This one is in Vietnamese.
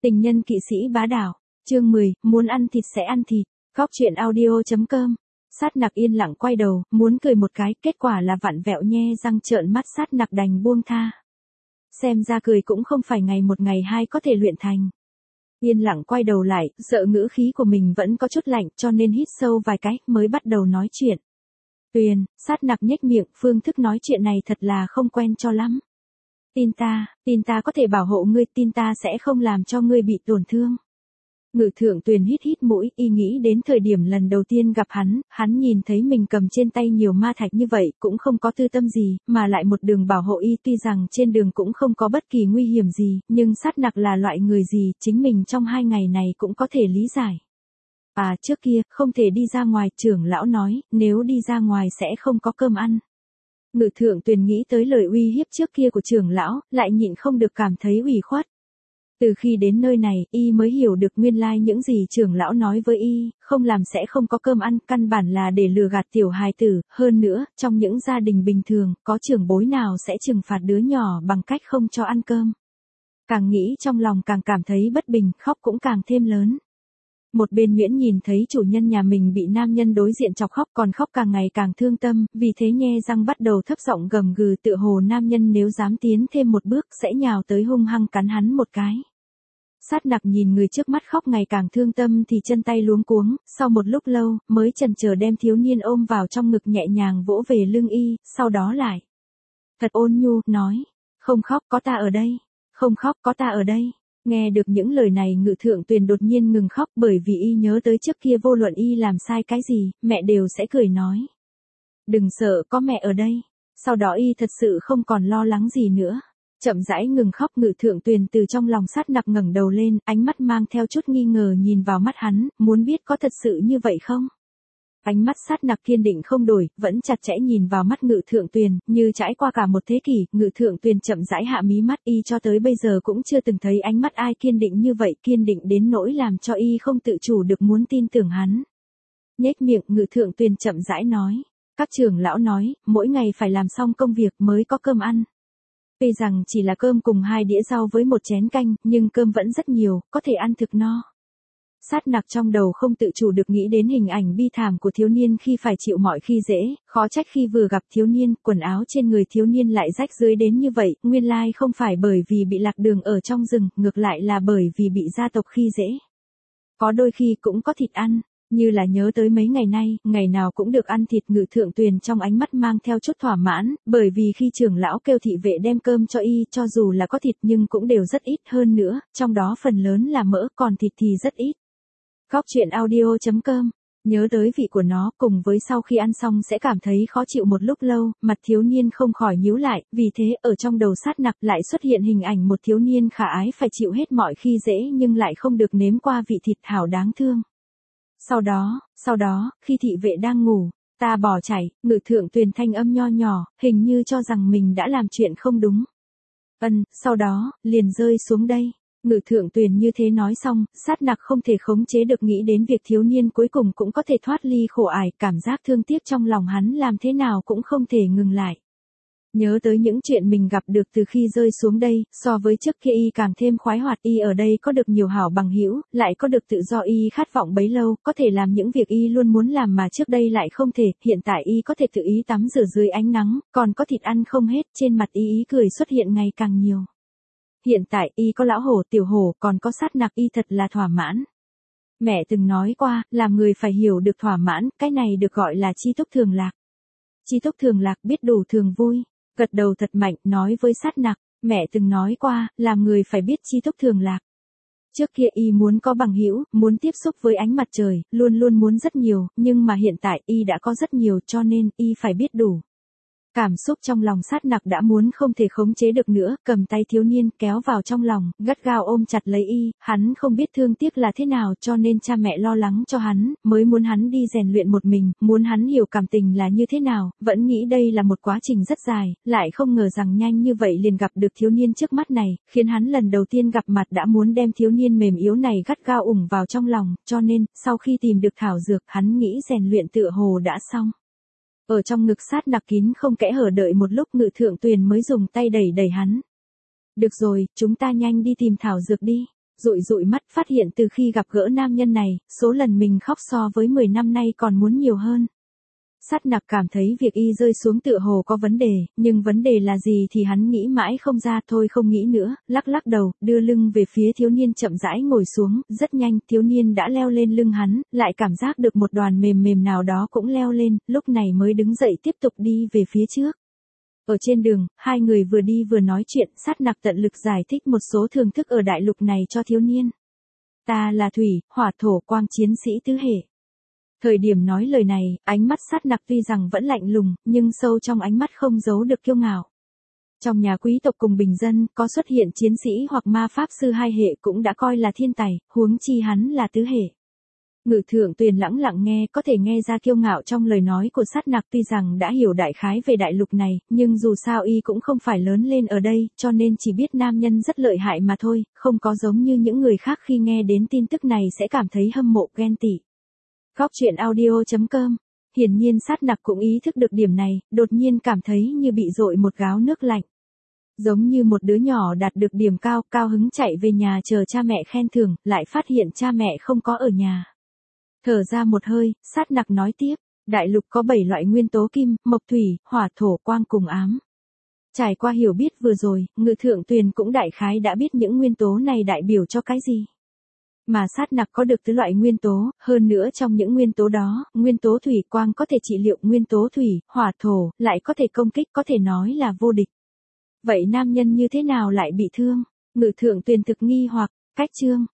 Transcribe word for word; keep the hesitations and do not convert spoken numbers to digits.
Tình nhân kỵ sĩ bá đạo, chương mười, muốn ăn thịt sẽ ăn thịt, góc truyện audio.com. Sát Nặc yên lặng quay đầu, muốn cười một cái, kết quả là vặn vẹo nhe răng trợn mắt. Sát Nặc đành buông tha. Xem ra cười cũng không phải ngày một ngày hai có thể luyện thành. Yên lặng quay đầu lại, sợ ngữ khí của mình vẫn có chút lạnh, cho nên hít sâu vài cái, mới bắt đầu nói chuyện. Tuyền, Sát Nặc nhếch miệng, phương thức nói chuyện này thật là không quen cho lắm. Tin ta, tin ta có thể bảo hộ ngươi, tin ta sẽ không làm cho ngươi bị tổn thương. Ngự thượng Tuyền hít hít mũi, y nghĩ đến thời điểm lần đầu tiên gặp hắn, hắn nhìn thấy mình cầm trên tay nhiều ma thạch như vậy, cũng không có tư tâm gì, mà lại một đường bảo hộ y. Tuy rằng trên đường cũng không có bất kỳ nguy hiểm gì, nhưng Sát Nặc là loại người gì, chính mình trong hai ngày này cũng có thể lý giải. À, trước kia, không thể đi ra ngoài, trưởng lão nói, nếu đi ra ngoài sẽ không có cơm ăn. Ngự thượng Tuyền nghĩ tới lời uy hiếp trước kia của trưởng lão, lại nhịn không được cảm thấy ủy khuất. Từ khi đến nơi này, y mới hiểu được nguyên lai những gì trưởng lão nói với y, không làm sẽ không có cơm ăn, căn bản là để lừa gạt tiểu hài tử. Hơn nữa, trong những gia đình bình thường, có trưởng bối nào sẽ trừng phạt đứa nhỏ bằng cách không cho ăn cơm. Càng nghĩ trong lòng càng cảm thấy bất bình, khóc cũng càng thêm lớn. Một bên Nguyễn nhìn thấy chủ nhân nhà mình bị nam nhân đối diện chọc khóc, còn khóc càng ngày càng thương tâm, vì thế nhe răng bắt đầu thấp giọng gầm gừ, tựa hồ nam nhân nếu dám tiến thêm một bước sẽ nhào tới hung hăng cắn hắn một cái. Sát Nặc nhìn người trước mắt khóc ngày càng thương tâm thì chân tay luống cuống, sau một lúc lâu, mới chần chờ đem thiếu niên ôm vào trong ngực nhẹ nhàng vỗ về lưng y, sau đó lại. Thật ôn nhu, nói, không khóc, có ta ở đây, không khóc, có ta ở đây. Nghe được những lời này Ngự thượng Tuyền đột nhiên ngừng khóc, bởi vì y nhớ tới trước kia vô luận y làm sai cái gì, mẹ đều sẽ cười nói. Đừng sợ, có mẹ ở đây. Sau đó y thật sự không còn lo lắng gì nữa. Chậm rãi ngừng khóc. Ngự thượng Tuyền từ trong lòng Sát Nặc ngẩng đầu lên, ánh mắt mang theo chút nghi ngờ nhìn vào mắt hắn, muốn biết có thật sự như vậy không? Ánh mắt Sát Nặc kiên định không đổi, vẫn chặt chẽ nhìn vào mắt Ngự thượng Tuyền, như trải qua cả một thế kỷ. Ngự thượng Tuyền chậm rãi hạ mí mắt, y cho tới bây giờ cũng chưa từng thấy ánh mắt ai kiên định như vậy, kiên định đến nỗi làm cho y không tự chủ được muốn tin tưởng hắn. Nhếch miệng, Ngự thượng Tuyền chậm rãi nói, các trưởng lão nói, mỗi ngày phải làm xong công việc mới có cơm ăn. Tuy rằng chỉ là cơm cùng hai đĩa rau với một chén canh, nhưng cơm vẫn rất nhiều, có thể ăn thực no. Sát Nặc trong đầu không tự chủ được nghĩ đến hình ảnh bi thảm của thiếu niên khi phải chịu mọi khi dễ, khó trách khi vừa gặp thiếu niên, quần áo trên người thiếu niên lại rách rưới đến như vậy, nguyên lai không phải bởi vì bị lạc đường ở trong rừng, ngược lại là bởi vì bị gia tộc khi dễ. Có đôi khi cũng có thịt ăn, như là nhớ tới mấy ngày nay, ngày nào cũng được ăn thịt. Ngự thượng Tuyền trong ánh mắt mang theo chút thỏa mãn, bởi vì khi trưởng lão kêu thị vệ đem cơm cho y, cho dù là có thịt nhưng cũng đều rất ít, hơn nữa, trong đó phần lớn là mỡ, còn thịt thì rất ít. Góc truyện audio.com, nhớ tới vị của nó, cùng với sau khi ăn xong sẽ cảm thấy khó chịu một lúc lâu, mặt thiếu niên không khỏi nhíu lại, vì thế ở trong đầu Sát Nặc lại xuất hiện hình ảnh một thiếu niên khả ái phải chịu hết mọi khi dễ nhưng lại không được nếm qua vị thịt hảo đáng thương. Sau đó, sau đó, khi thị vệ đang ngủ, ta bỏ chạy, Ngự thượng Tuyền thanh âm nho nhỏ, hình như cho rằng mình đã làm chuyện không đúng. Ân, sau đó, liền rơi xuống đây. Ngự thượng Tuyền như thế nói xong, Sát Nặc không thể khống chế được nghĩ đến việc thiếu niên cuối cùng cũng có thể thoát ly khổ ải, cảm giác thương tiếc trong lòng hắn làm thế nào cũng không thể ngừng lại. Nhớ tới những chuyện mình gặp được từ khi rơi xuống đây, so với trước kia y càng thêm khoái hoạt. Y ở đây có được nhiều hảo bằng hữu, lại có được tự do y khát vọng bấy lâu, có thể làm những việc y luôn muốn làm mà trước đây lại không thể. Hiện tại y có thể tự ý tắm rửa dưới ánh nắng, còn có thịt ăn không hết, trên mặt y ý cười xuất hiện ngày càng nhiều. Hiện tại y có lão hổ, tiểu hổ, còn có Sát Nặc, y thật là thỏa mãn. Mẹ từng nói qua, làm người phải hiểu được thỏa mãn, cái này được gọi là chi túc thường lạc. Chi túc thường lạc biết đủ thường vui. Gật đầu thật mạnh, nói với Sát Nặc, mẹ từng nói qua, làm người phải biết chi túc thường lạc. Trước kia y muốn có bằng hữu, muốn tiếp xúc với ánh mặt trời, luôn luôn muốn rất nhiều, nhưng mà hiện tại y đã có rất nhiều, cho nên y phải biết đủ. Cảm xúc trong lòng Sát Nặc đã muốn không thể khống chế được nữa, cầm tay thiếu niên kéo vào trong lòng, gắt gao ôm chặt lấy y. Hắn không biết thương tiếc là thế nào, cho nên cha mẹ lo lắng cho hắn, mới muốn hắn đi rèn luyện một mình, muốn hắn hiểu cảm tình là như thế nào, vẫn nghĩ đây là một quá trình rất dài, lại không ngờ rằng nhanh như vậy liền gặp được thiếu niên trước mắt này, khiến hắn lần đầu tiên gặp mặt đã muốn đem thiếu niên mềm yếu này gắt gao ủng vào trong lòng, cho nên, sau khi tìm được thảo dược, hắn nghĩ rèn luyện tựa hồ đã xong. Ở trong ngực Sát Nặc kín không kẽ hở, đợi một lúc Ngự thượng Tuyền mới dùng tay đẩy đẩy hắn. Được rồi, chúng ta nhanh đi tìm thảo dược đi. Dụi dụi mắt phát hiện từ khi gặp gỡ nam nhân này, số lần mình khóc so với mười năm nay còn muốn nhiều hơn. Sát Nặc cảm thấy việc y rơi xuống tựa hồ có vấn đề, nhưng vấn đề là gì thì hắn nghĩ mãi không ra, thôi không nghĩ nữa, lắc lắc đầu, đưa lưng về phía thiếu niên chậm rãi ngồi xuống, rất nhanh thiếu niên đã leo lên lưng hắn, lại cảm giác được một đoàn mềm mềm nào đó cũng leo lên, lúc này mới đứng dậy tiếp tục đi về phía trước. Ở trên đường, hai người vừa đi vừa nói chuyện, Sát Nặc tận lực giải thích một số thưởng thức ở đại lục này cho thiếu niên. Ta là thủy, hỏa thổ quang chiến sĩ tứ hệ. Thời điểm nói lời này, ánh mắt Sát Nặc tuy rằng vẫn lạnh lùng, nhưng sâu trong ánh mắt không giấu được kiêu ngạo. Trong nhà quý tộc cùng bình dân, có xuất hiện chiến sĩ hoặc ma pháp sư hai hệ cũng đã coi là thiên tài, huống chi hắn là tứ hệ. Ngự Thượng Tuyền lẳng lặng nghe, có thể nghe ra kiêu ngạo trong lời nói của Sát Nặc, tuy rằng đã hiểu đại khái về đại lục này, nhưng dù sao y cũng không phải lớn lên ở đây, cho nên chỉ biết nam nhân rất lợi hại mà thôi, không có giống như những người khác khi nghe đến tin tức này sẽ cảm thấy hâm mộ ghen tị. Góc truyện audio chấm com. Hiển nhiên Sát Nặc cũng ý thức được điểm này, đột nhiên cảm thấy như bị dội một gáo nước lạnh. Giống như một đứa nhỏ đạt được điểm cao, cao hứng chạy về nhà chờ cha mẹ khen thưởng, lại phát hiện cha mẹ không có ở nhà. Thở ra một hơi, Sát Nặc nói tiếp, đại lục có bảy loại nguyên tố kim, mộc thủy, hỏa thổ quang cùng ám. Trải qua hiểu biết vừa rồi, Ngự Thượng Tuyền cũng đại khái đã biết những nguyên tố này đại biểu cho cái gì. Mà Sát Nặc có được tứ loại nguyên tố, hơn nữa trong những nguyên tố đó, nguyên tố thủy quang có thể trị liệu, nguyên tố thủy, hỏa thổ, lại có thể công kích, có thể nói là vô địch. Vậy nam nhân như thế nào lại bị thương? Ngự Thượng Tuyền thực nghi hoặc, cách chương.